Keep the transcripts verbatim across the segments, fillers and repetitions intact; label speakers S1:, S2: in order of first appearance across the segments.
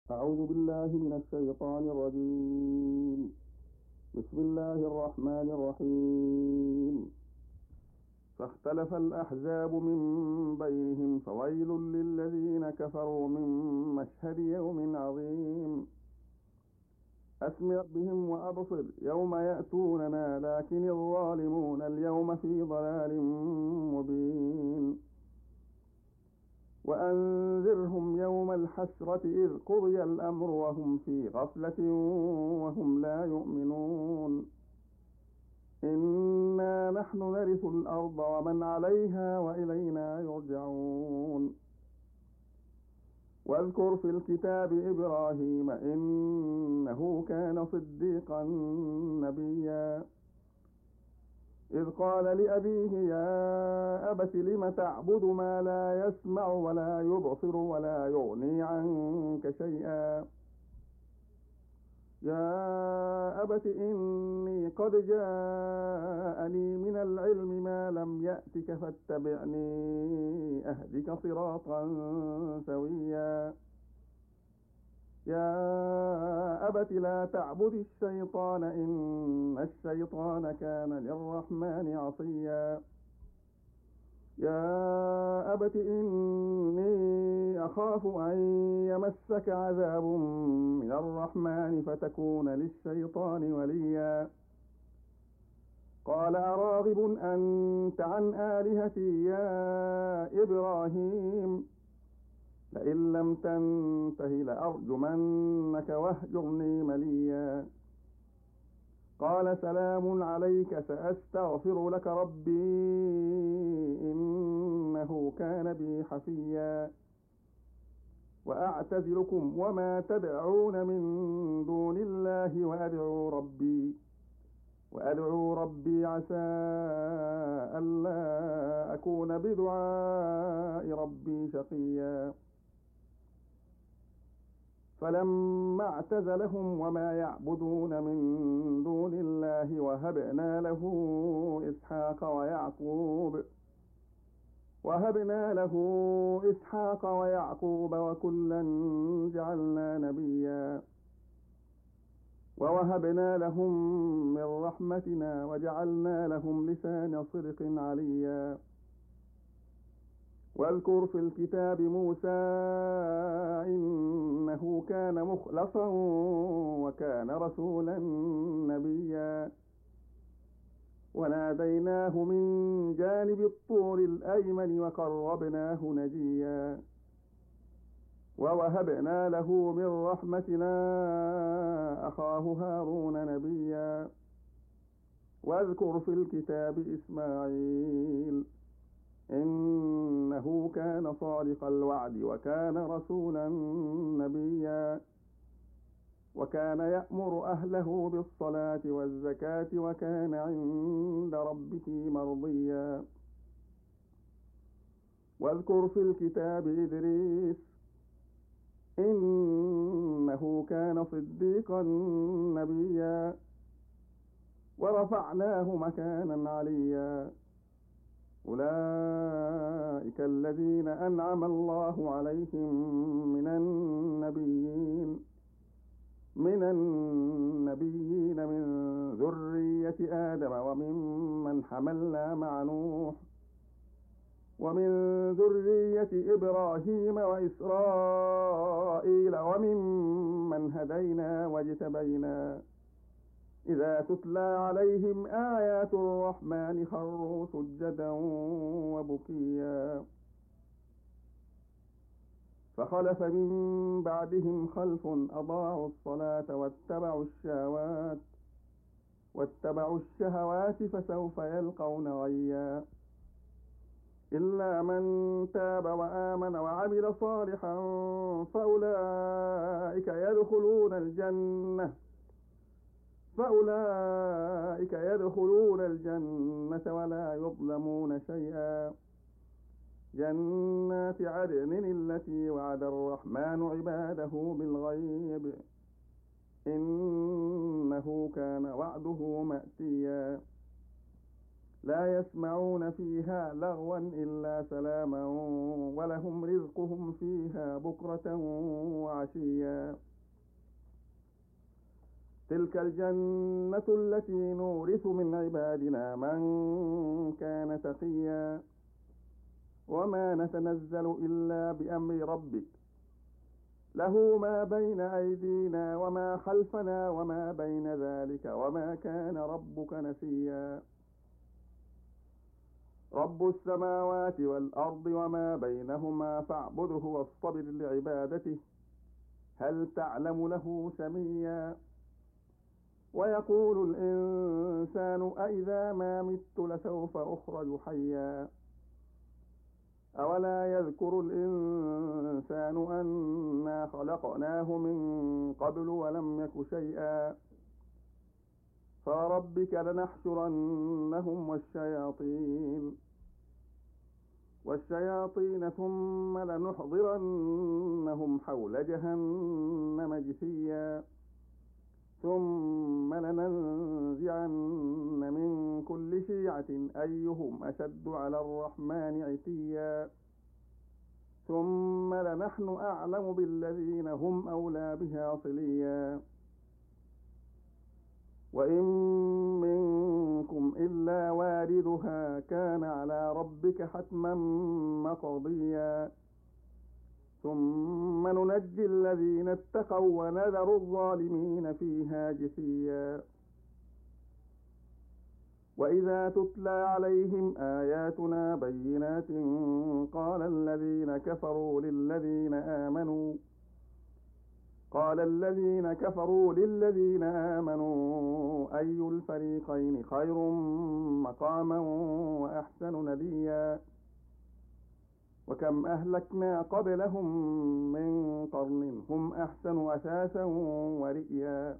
S1: أعوذ بالله من الشيطان الرجيم. بسم الله الرحمن الرحيم. فاختلف الأحزاب من بينهم فويل للذين كفروا من مشهد يوم عظيم. أسمع بهم وأبصر يوم يأتوننا لكن الظالمون اليوم في ضلال مبين. وأنذرهم يوم الحسرة إذ قضي الأمر وهم في غفلة وهم لا يؤمنون. إنا نحن نرث الأرض ومن عليها وإلينا يرجعون. واذكر في الكتاب إبراهيم إنه كان صديقا نبيا إذ قال لأبيه يا أبت لم تعبد ما لا يسمع ولا يبصر ولا يغني عنك شيئا. يا أبت إني قد جاءني من العلم ما لم يأتك فاتبعني أهدك صراطا سويا. يا أبت لا تعبد الشيطان إن الشيطان كان للرحمن عصيا. يا أبت إني أخاف أن يمسك عذاب من الرحمن فتكون للشيطان وليا. قال أراغب أنت عن آلهتي يا إبراهيم لئن لم تنته لأرجمنك واهجرني مليا. قال سلام عليك سأستغفر لك ربي إنه كان بي حفيا. وأعتزلكم وما تدعون من دون الله وأدعو ربي وأدعو ربي عسى ألا أكون بدعاء ربي شقيا. فلما اعتزلهم وما يعبدون من دون الله وهبنا له إسحاق ويعقوب وهبنا له إسحاق ويعقوب وكلا جعلنا نبيا. ووهبنا لهم من رحمتنا وجعلنا لهم لسان صدق عليا. واذكر في الكتاب موسى إنه كان مخلصا وكان رسولا نبيا. وناديناه من جانب الطور الأيمن وقربناه نجيا. ووهبنا له من رحمتنا أخاه هارون نبيا. واذكر في الكتاب إسماعيل إنه كان صادق الوعد وكان رسولا نبيا. وكان يأمر أهله بالصلاة والزكاة وكان عند ربه مرضيا. واذكر في الكتاب إدريس إنه كان صديقا نبيا. ورفعناه مكانا عليا. أولئك الذين أنعم الله عليهم من النبيين من النبيين من ذرية آدم وممن حملنا مع نوح ومن ذرية إبراهيم وإسرائيل وممن هدينا واجتبينا إذا تتلى عليهم آيات الرحمن خروا سجدا وبكيا. فخلف من بعدهم خلف أضاعوا الصلاة واتبعوا الشهوات واتبعوا الشهوات فسوف يلقون غيا. إلا من تاب وآمن وعمل صالحا فأولئك يدخلون الجنة فأولئك يدخلون الجنة ولا يظلمون شيئا. جنات عدن التي وعد الرحمن عباده بالغيب إنه كان وعده مأتيا. لا يسمعون فيها لغوا إلا سلاما ولهم رزقهم فيها بكرة وعشيا. تلك الجنة التي نورث من عبادنا من كان تقيا وما نتنزل إلا بأمر ربك له ما بين أيدينا وما خلفنا وما بين ذلك وما كان ربك نسيا رب السماوات والأرض وما بينهما فاعبده واصطبر لعبادته هل تعلم له سميا ويقول الإنسان أإذا ما مت لسوف أخرج حيا أولا يذكر الإنسان أنا خلقناه من قبل ولم يك شيئا فوربك لنحشرنهم والشياطين والشياطين ثم لنحضرنهم حول جهنم جثيا ثم لننزعن من كل شيعة أيهم أشد على الرحمن عتيا ثم لنحن أعلم بالذين هم أولى بها صليا وإن منكم إلا واردها كان على ربك حتما مقضيا ثم ننجي الذين اتقوا ونذر الظالمين فيها جثيا وإذا تتلى عليهم آياتنا بينات قال الذين كفروا للذين آمنوا قال الذين كفروا للذين آمنوا أي الفريقين خير مقاما وأحسن نديا وكم أهلكنا قبلهم من قرن هم أحسن أثاثا ورئيا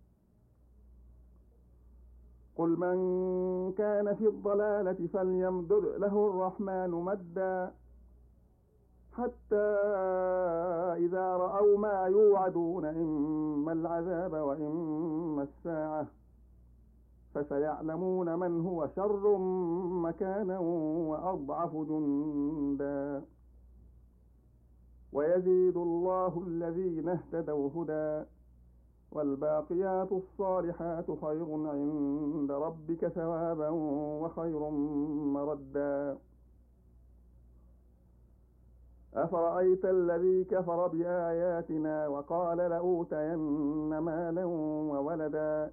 S1: قل من كان في الضلالة فليمدد له الرحمن مدا حتى إذا رأوا ما يوعدون إما العذاب وإما الساعة فسيعلمون من هو شر مكانا وأضعف جندا ويزيد الله الذين اهتدوا هدى والباقيات الصالحات خير عند ربك ثوابا وخير مردا أفرأيت الذي كفر بآياتنا وقال لأوتين مالا وولدا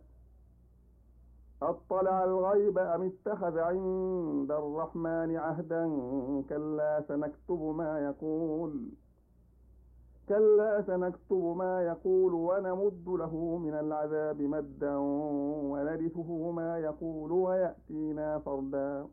S1: أطلع الغيب أم اتخذ عند الرحمن عهدا كلا سنكتب ما يقول كلا سنكتب ما يقول ونمد له من العذاب مدا ونرثه ما يقول ويأتينا فردا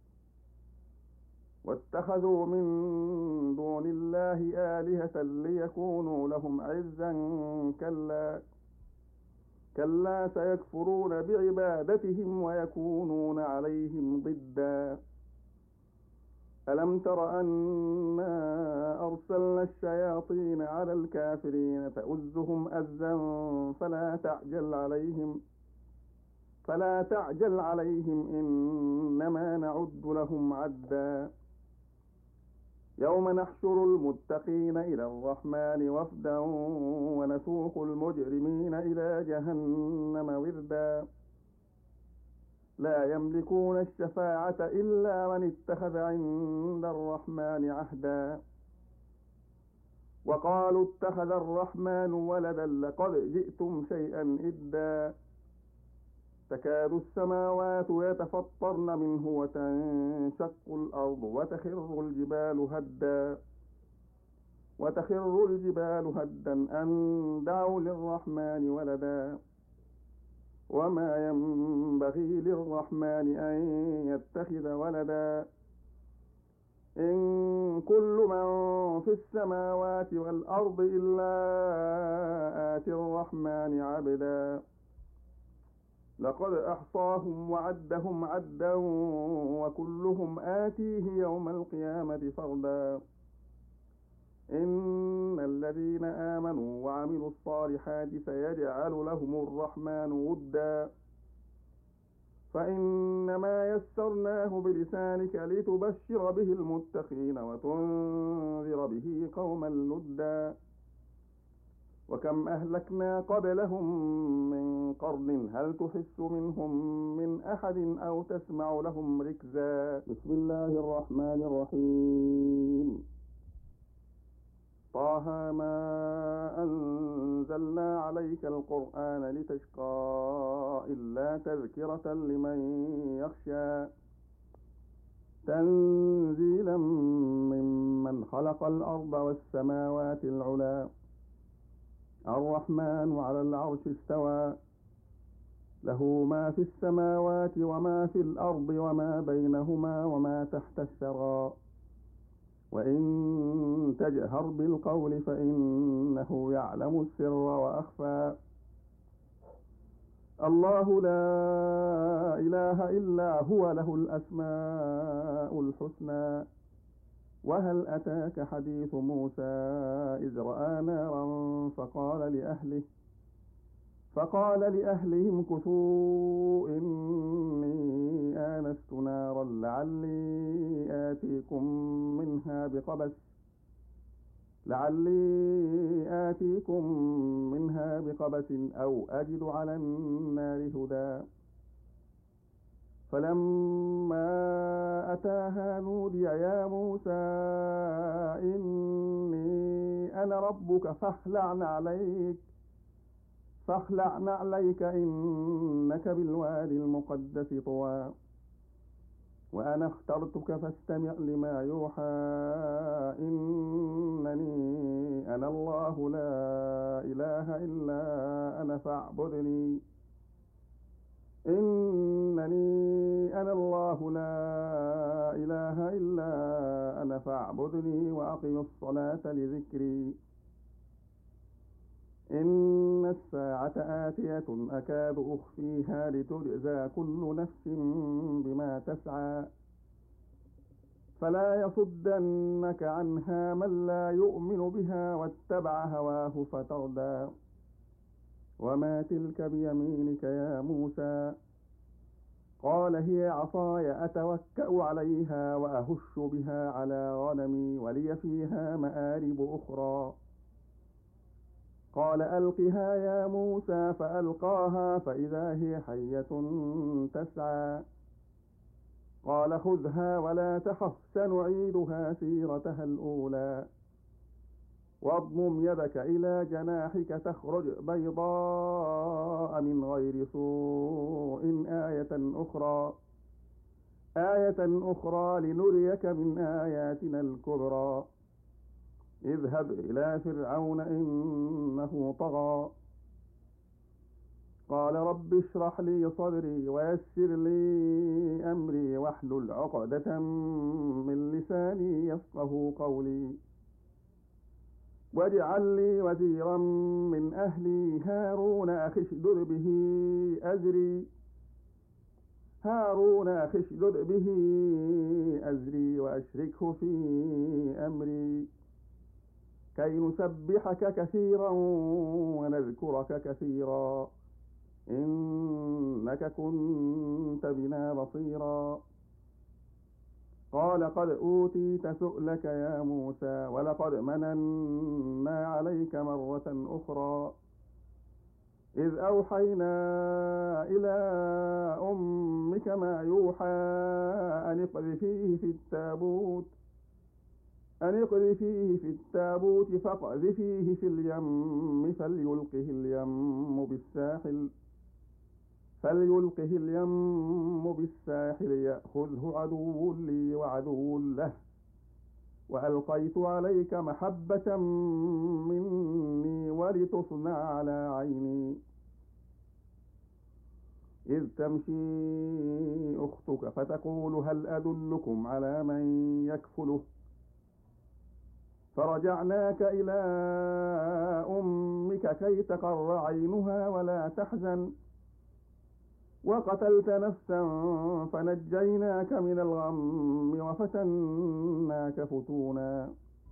S1: واتخذوا من دون الله آلهة ليكونوا لهم عزا كلا كلا سيكفرون بعبادتهم ويكونون عليهم ضدا ألم تر أنا أرسلنا الشياطين على الكافرين تؤزهم أزا فلا تعجل عليهم فلا تعجل عليهم إنما نعد لهم عدا يوم نحشر المتقين إلى الرحمن وفدا ونسوق المجرمين إلى جهنم وردا لا يملكون الشفاعة إلا من اتخذ عند الرحمن عهدا وقالوا اتخذ الرحمن ولدا لقد جئتم شيئا إدا تكاد السماوات يتفطرن منه وتنشق الأرض وتخر الجبال هدا وتخر الجبال هدا أن دعوا للرحمن ولدا وما ينبغي للرحمن أن يتخذ ولدا إن كل من في السماوات والأرض إلا آتي الرحمن عبدا لقد أحصاهم وعدهم عدا وكلهم آتيه يوم القيامة فردا إن الذين آمنوا وعملوا الصالحات سيجعل لهم الرحمن ودا فإنما يسرناه بلسانك لتبشر به المتقين وتنذر به قوما لدا وكم أهلكنا قبلهم من قرن هل تحس منهم من أحد أو تسمع لهم ركزا. بسم الله الرحمن الرحيم. طه ما أنزلنا عليك القرآن لتشقى إلا تذكرة لمن يخشى تنزيلا ممن خلق الأرض والسماوات العلى الرحمن على العرش استوى له ما في السماوات وما في الأرض وما بينهما وما تحت الثرى وإن تجهر بالقول فإنه يعلم السر وأخفى الله لا إله إلا هو له الأسماء الحسنى وهل أتاك حديث موسى إذ رأى نارا فقال لأهله فقال لأهلهم كثوا إني آنست نارا لعلي آتيكم منها بقبس لعلي آتيكم منها بقبس أو أجد على النار هدى فلما أتاها نودي يا موسى إني أنا ربك فاخلع عليك فاخلع عليك إنك بالوادي المقدس طوى وأنا اخترتك فاستمع لما يوحى إنني أنا الله لا إله إلا أنا فاعبدني إنني أنا الله لا إله إلا أنا فاعبدني وأقم الصلاة لذكري إن الساعة آتية أكاد أخفيها لتجزى كل نفس بما تسعى فلا يصدنك عنها من لا يؤمن بها واتبع هواه فتردى وما تلك بيمينك يا موسى قال هي عصاي أتوكأ عليها وأهش بها على غنمي ولي فيها مآرب أخرى قال ألقها يا موسى فألقاها فإذا هي حية تسعى قال خذها ولا تخف سنعيدها سيرتها الأولى واضمم يدك إلى جناحك تخرج بيضاء من غير سوء آية أخرى آية أخرى لنريك من آياتنا الكبرى اذهب إلى فرعون إنه طغى قال رب اشرح لي صدري ويسر لي أمري واحلل عقدة من لساني يفقه قولي واجعل لي وزيرا من أهلي هارون أخي اشدد به أزري هارون أخي اشدد به أزري وأشركه في أمري كي نسبحك كثيرا ونذكرك كثيرا إنك كنت بنا بصيرا قال قد أوتيت سؤلك يا موسى ولقد مننا عليك مرة أخرى إذ أوحينا إلى أمك ما يوحى أن اقذفيه في التابوت أن اقذفيه في التابوت فاقذفيه في اليم فليلقه اليم بالساحل فليلقه اليم بالساحل يأخذه عدو لي وعدو له وألقيت عليك محبة مني ولتصنع على عيني إذ تمشي أختك فتقول هل أدلكم على من يكفله فرجعناك إلى أمك كي تقر عينها ولا تحزن وقتلت نفسا فنجيناك من الغم وفتناك فتونا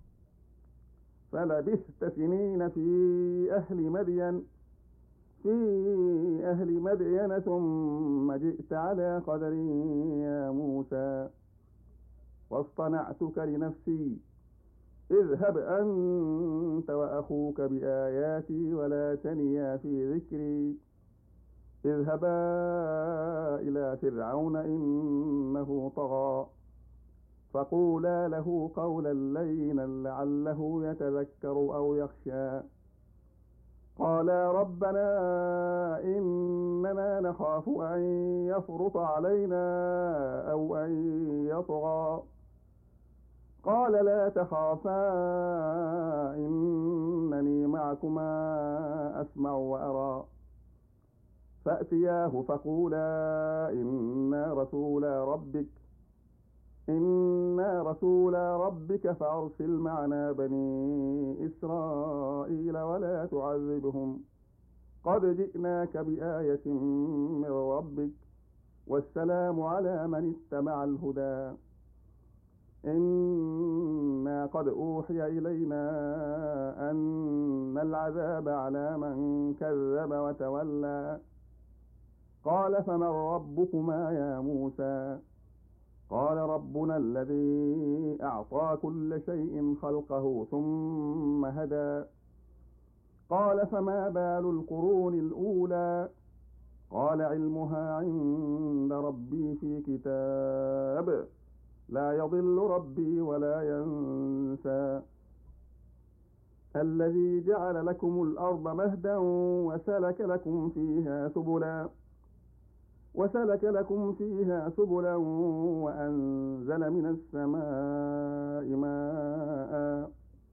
S1: فلبثت سنين في أهل مدين في أهل مدين ثم جئت على قدر يا موسى واصطنعتك لنفسي اذهب أنت وأخوك بآياتي ولا تنيا في ذكري اذهبا إلى فرعون إنه طغى فقولا له قولا لينا لعله يتذكر أو يخشى قالا ربنا إننا نخاف أن يفرط علينا أو أن يطغى قال لا تخافا إنني معكما أسمع وأرى فأتياه فقولا إنا رسولا ربك إنا رسولا ربك فأرسل معنا بني إسرائيل ولا تعذبهم قد جئناك بآية من ربك والسلام على من اتبع الهدى إنا قد أوحي إلينا أن العذاب على من كذب وتولى قال فمن ربكما يا موسى قال ربنا الذي أعطى كل شيء خلقه ثم هدى قال فما بال القرون الأولى قال علمها عند ربي في كتاب لا يضل ربي ولا ينسى الذي جعل لكم الأرض مهدا وسلك لكم فيها سبلا وسلك لكم فيها سبلا وأنزل من السماء ماء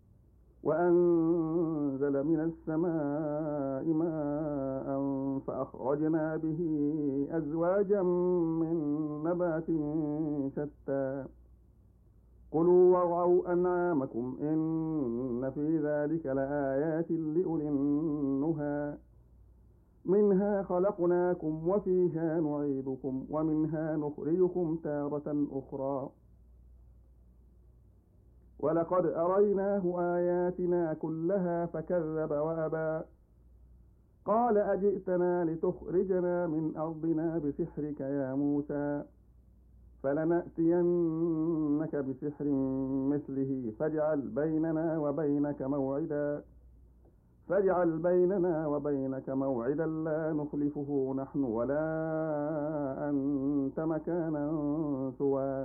S1: وأنزل من السماء ماء فأخرجنا به أزواجا من نبات شتى كلوا وارعوا أنعامكم إن في ذلك لآيات لأولي النهى منها خلقناكم وفيها نعيدكم ومنها نخرجكم تارة أخرى ولقد أريناه آياتنا كلها فكذب وأبى قال أجئتنا لتخرجنا من أرضنا بسحرك يا موسى فلنأتينك بسحر مثله فاجعل بيننا وبينك موعدا فاجعل بيننا وبينك موعدا لا نخلفه نحن ولا أنت مكانا سوى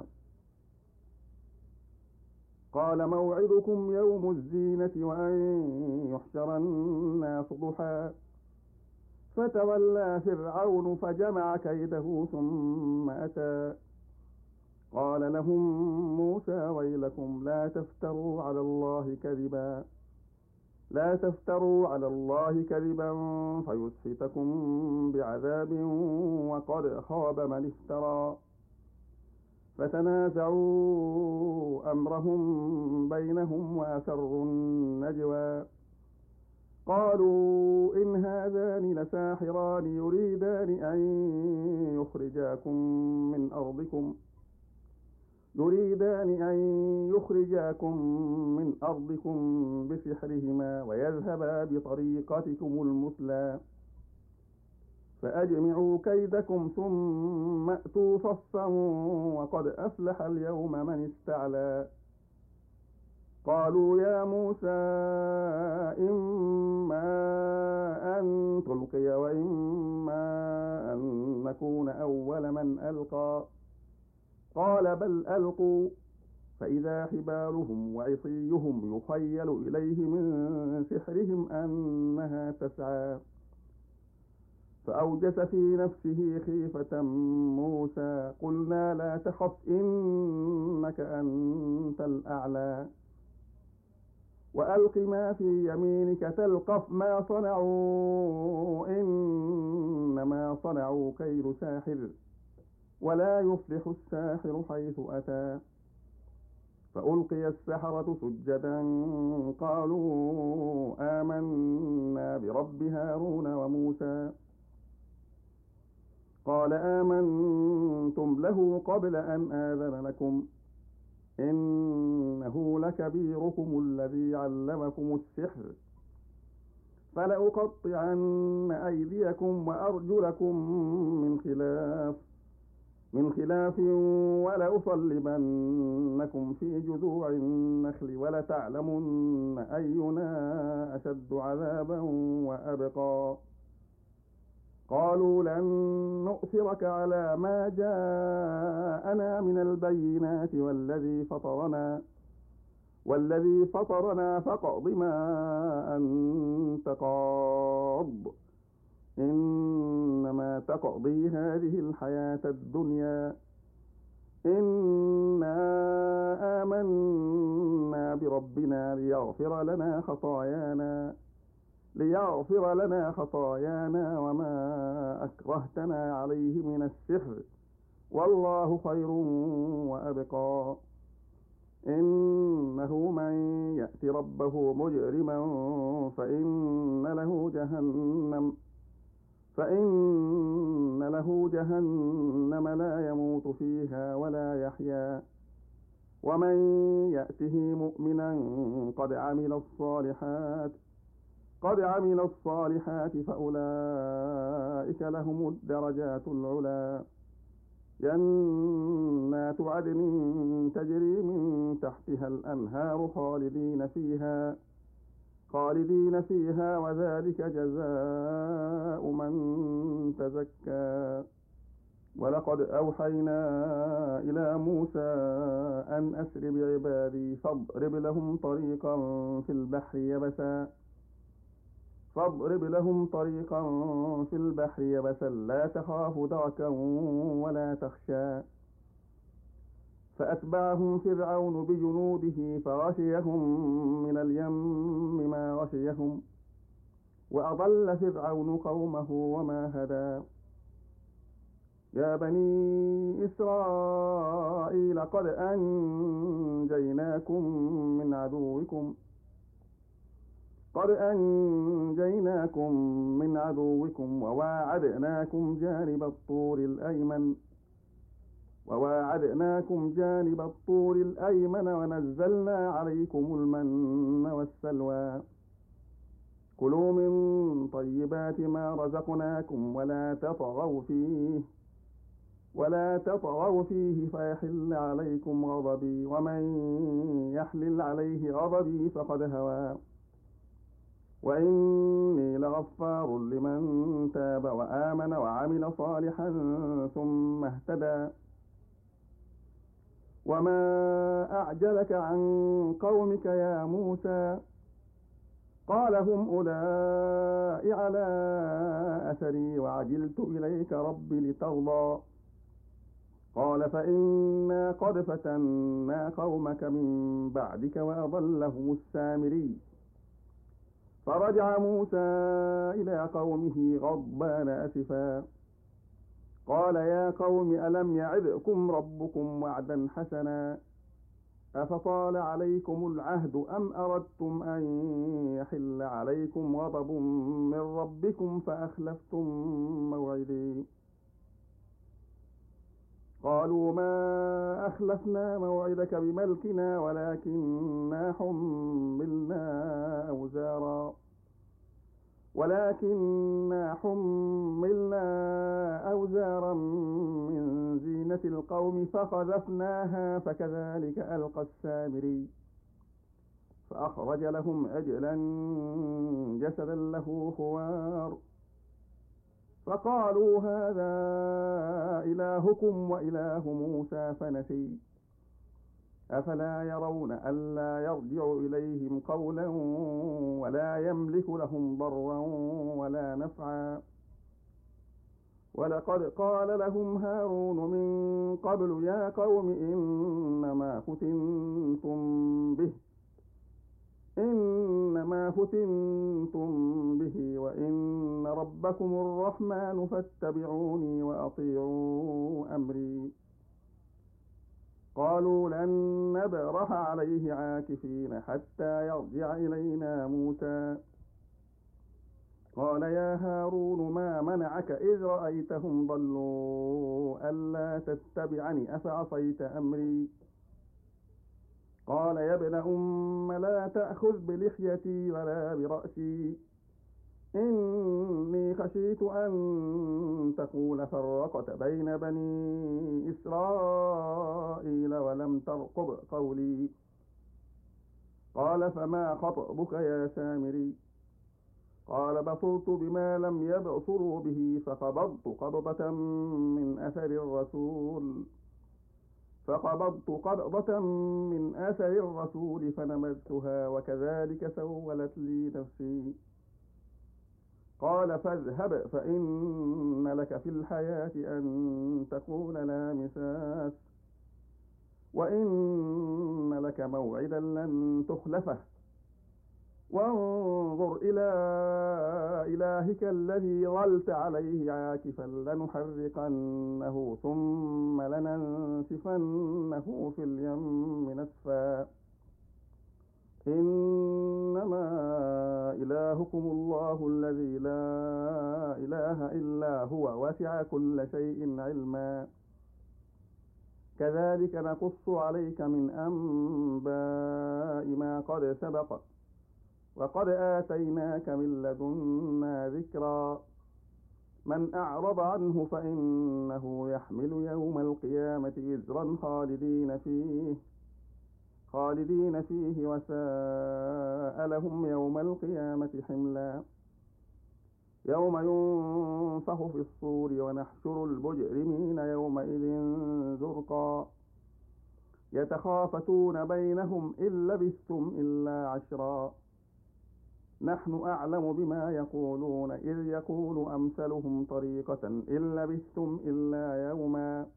S1: قال موعدكم يوم الزينة وأن يحشر الناس ضحى فتولى فرعون فجمع كيده ثم أتى قال لهم موسى ويلكم لا تفتروا على الله كذبا لا تفتروا على الله كذبا فيسحتكم بعذاب وقد خاب من افترى فتنازعوا أمرهم بينهم وأسروا النجوى قالوا إن هذان لساحران يريدان أن يخرجاكم من أرضكم يريدان أن يخرجاكم من أرضكم بسحرهما ويذهبا بطريقتكم المثلى فأجمعوا كيدكم ثم أتوا صفا وقد أفلح اليوم من استعلى قالوا يا موسى إما أن تلقي وإما أن نكون أول من ألقى قال بل ألقوا فإذا حبالهم وعصيهم يخيل إليه من سحرهم أنها تسعى فأوجس في نفسه خيفة موسى قلنا لا تخف إنك أنت الأعلى وألق ما في يمينك تلقف ما صنعوا إنما صنعوا كيد ساحر ولا يفلح الساحر حيث أتى فألقي السحرة سجدا قالوا آمنا برب هارون وموسى قال آمنتم له قبل أن آذن لكم إنه لكبيركم الذي علمكم السحر فلأقطعن أيديكم وأرجلكم من خلاف من خلاف ولأصلبنكم في جذوع النخل ولتعلمن أينا أشد عذابا وأبقى قالوا لن نؤثرك على ما جاءنا من البينات والذي فطرنا والذي فطرنا فاقض ما أنت قاض إنما تقضي هذه الحياة الدنيا إنا آمنا بربنا ليغفر لنا خطايانا ليغفر لنا خطايانا وما أكرهتنا عليه من السحر والله خير وأبقى إنه من يأت ربه مجرما فإن له جهنم فإن له جهنم لا يموت فيها ولا يحيا ومن يأته مؤمنا قد عمل الصالحات قد عمل الصالحات فأولئك لهم الدرجات العلى جنات عدن تجري من تحتها الأنهار خالدين فيها خالدين فيها وذلك جزاء من تزكى ولقد أوحينا إلى موسى أن أسر بعبادي فاضرب لهم طريقا في البحر يبسا فاضرب لهم طريقا في البحر يبسا لا تخاف دركا ولا تخشى فأتبعهم فرعون بجنوده فغشيهم من اليم ما غشيهم وأضل فرعون قومه وما هدى يا بني إسرائيل قد أنجيناكم من عدوكم قد أنجيناكم من عدوكم وواعدناكم جانب الطور الأيمن وواعدناكم جانب الطور الأيمن ونزلنا عليكم المن والسلوى كلوا من طيبات ما رزقناكم ولا تطغوا فيه ولا تطغوا فيه فيحل عليكم غضبي ومن يحلل عليه غضبي فقد هوى وإني لغفار لمن تاب وآمن وعمل صالحا ثم اهتدى وما أعجلك عن قومك يا موسى قال هم أولئك على أثري وعجلت إليك رب لترضى قال فإنا قد فتنا قومك من بعدك وأضلهم السامري فرجع موسى إلى قومه غضبان أسفا قال يا قوم ألم يعظكم ربكم وعدا حسنا أفطال عليكم العهد أم أردتم أن يحل عليكم غضب من ربكم فأخلفتم موعدي قالوا ما أخلفنا موعدك بملكنا ولكننا حملنا أوزارا ولكننا حملنا أوزارا من زينة القوم فقذفناها فكذلك ألقى السامري فأخرج لهم عجلا جسدا له خوار فقالوا هذا إلهكم وإله موسى فنسي أفلا يرون ألا يرجع إليهم قولا ولا يملك لهم ضرا ولا نفعا ولقد قال لهم هارون من قبل يا قوم إنما فتنتم به إنما فتنتم به وإن ربكم الرحمن فاتبعوني وأطيعوا أمري قالوا لن نبرح عليه عاكفين حتى يرجع إلينا موسى قال يا هارون ما منعك إذ رأيتهم ضلوا ألا تتبعني أفعصيت أمري قال يا ابن أم لا تأخذ بلحيتي ولا برأسي إني خشيت أن تقول فرقت بين بني إسرائيل ولم ترقب قولي. قال فما خطبك يا سامري؟ قال بصرت بما لم يبصروا به فقبضت قبضة من أثر الرسول فقبضت قبضة من أثر الرسول فنبذتها وكذلك سولت لي نفسي. قال فاذهب فإن لك في الحياة أن تقول لا مساس وإن لك موعدا لن تخلفه وانظر إلى إلهك الذي ظلت عليه عاكفا لنحرقنه ثم لننسفنه في اليم نسفا. إنما إلهكم الله الذي لا إله إلا هو وسع كل شيء علما. كذلك نقص عليك من أنباء ما قد سبق وقد آتيناك من لدنا ذكرا. من أعرض عنه فإنه يحمل يوم القيامة وزرا خالدين فيه خالدين فيه وساء لهم يوم القيامة حملا. يوم ينفخ في الصور ونحشر المجرمين يومئذ زرقا. يتخافتون بينهم إن لبثتم إلا عشرا. نحن أعلم بما يقولون إذ يقول أمثلهم طريقة إن لبثتم إلا يوما.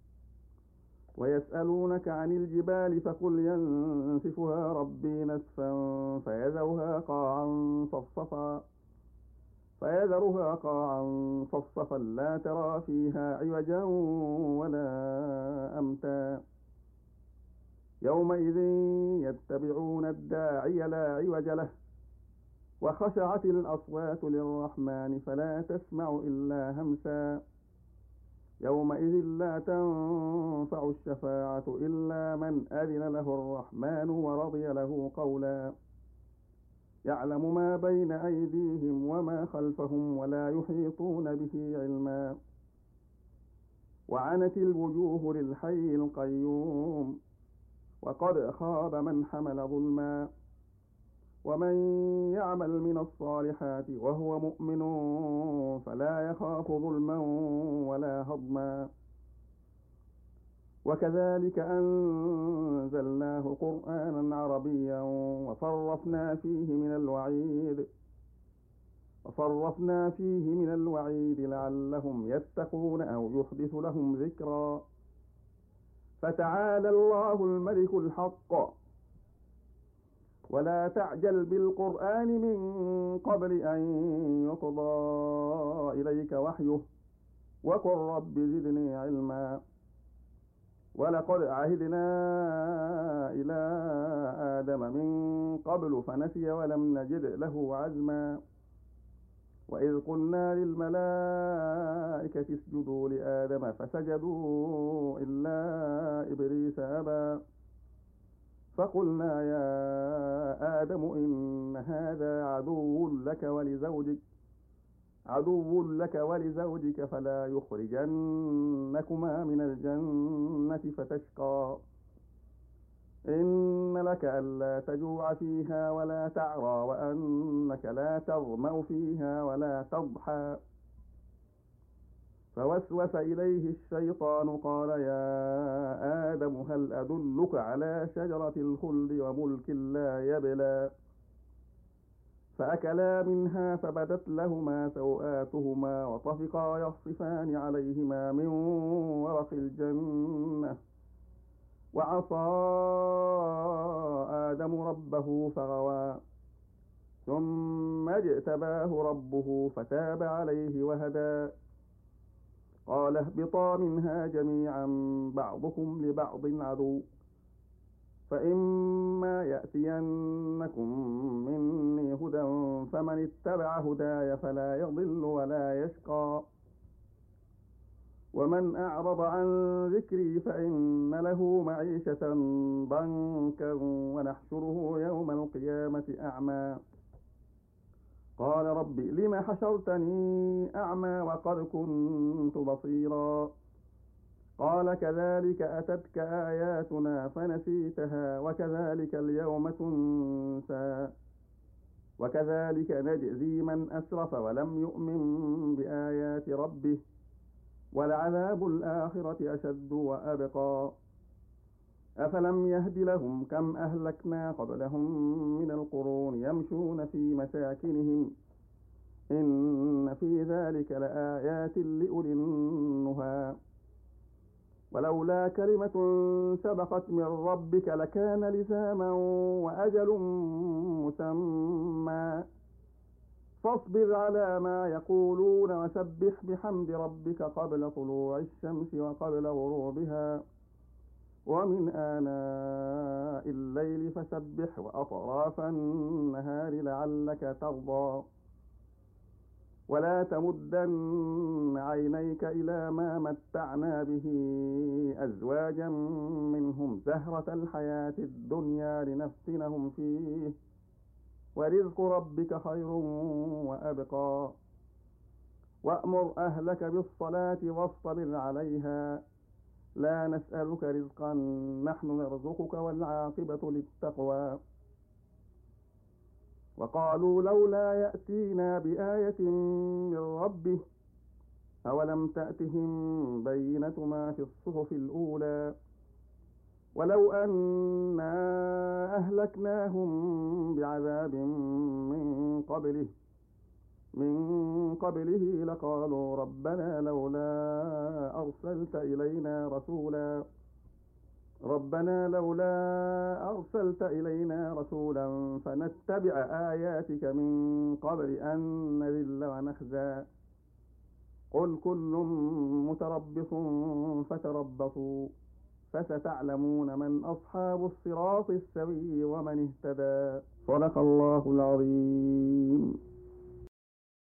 S1: ويسألونك عن الجبال فقل ينسفها ربي نسفا فيذرها قاعا صفصفا فيذرها قاعا صفصفا لا ترى فيها عوجا ولا أمتا. يومئذ يتبعون الداعي لا عوج له وخشعت الأصوات للرحمن فلا تسمع إلا همسا. يومئذ لا تنفع الشفاعة إلا من أذن له الرحمن ورضي له قولا. يعلم ما بين أيديهم وما خلفهم ولا يحيطون به علما. وعنت الوجوه للحي القيوم وقد خاب من حمل ظلما. ومن يعمل من الصالحات وهو مؤمن فلا يخاف ظلما ولا هضما. وكذلك أنزلناه قرآنا عربيا وصرفنا فيه من الوعيد وصرفنا فيه من الوعيد لعلهم يتقون أو يحدث لهم ذكرا. فتعالى الله الملك الحق ولا تعجل بالقرآن من قبل أن يقضى إليك وحيه وقل رب زدني علما. ولقد عهدنا إلى آدم من قبل فنسي ولم نجد له عزما. وإذ قلنا للملائكة اسجدوا لآدم فسجدوا إلا إبليس أبى. فقلنا يا آدم إن هذا عدو لك ولزوجك عدو لك ولزوجك فلا يخرجنكما من الجنة فتشقى. إن لك ألا تجوع فيها ولا تعرى وأنك لا تظمأ فيها ولا تضحى. فوسوس إليه الشيطان قال يا آدم هل أدلك على شجرة الخلد وملك لا يبلى. فأكلا منها فبدت لهما سوآتهما وطفقا يخصفان عليهما من ورق الجنة. وعصى آدم ربه فغوى ثم اجتباه ربه فتاب عليه وهدى. قال اهبطا منها جميعا بعضكم لبعض عدو فإما يأتينكم مني هدى فمن اتبع هداي فلا يضل ولا يشقى. ومن أعرض عن ذكري فإن له معيشة ضنكا ونحشره يوم القيامة أعمى. قال رب لم حشرتني أعمى وقد كنت بصيرا قال كذلك أتتك آياتنا فنسيتها وكذلك اليوم تنسى وكذلك نجزي من أسرف ولم يؤمن بآيات ربه ولعذاب الآخرة أشد وأبقى أفلم يهد لهم كم أهلكنا قبلهم من القرون يمشون في مساكنهم إن في ذلك لآيات لأولي النهى ولولا كلمة سبقت من ربك لكان لزاما وأجل مسمى فاصبر على ما يقولون وسبح بحمد ربك قبل طلوع الشمس وقبل غروبها ومن آناء الليل فسبح وأطراف النهار لعلك ترضى ولا تمدن عينيك إلى ما متعنا به أزواجا منهم زهرة الحياة الدنيا لنفتنهم فيه ورزق ربك خير وأبقى وأمر أهلك بالصلاة واصطبر عليها لا نسألك رزقا نحن نرزقك والعاقبة للتقوى وقالوا لولا يأتينا بآية من ربه أولم تأتهم بينة ما في الصحف الأولى ولو أنا أهلكناهم بعذاب من قبله من قبله لقالوا ربنا لولا أرسلت إلينا رسولا ربنا لولا أرسلت إلينا رسولا فنتبع آياتك من قبل أن نذل ونخزى قل كل متربص فتربصوا فستعلمون من أصحاب الصراط السوي ومن اهتدى صدق الله العظيم.